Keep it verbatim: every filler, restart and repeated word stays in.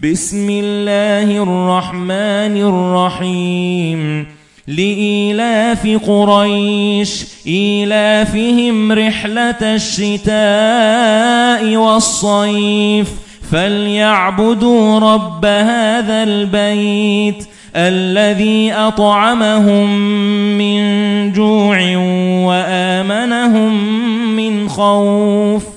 بسم الله الرحمن الرحيم لإيلاف قريش إيلافهم رحلة الشتاء والصيف فليعبدوا رب هذا البيت الذي أطعمهم من جوع وآمنهم من خوف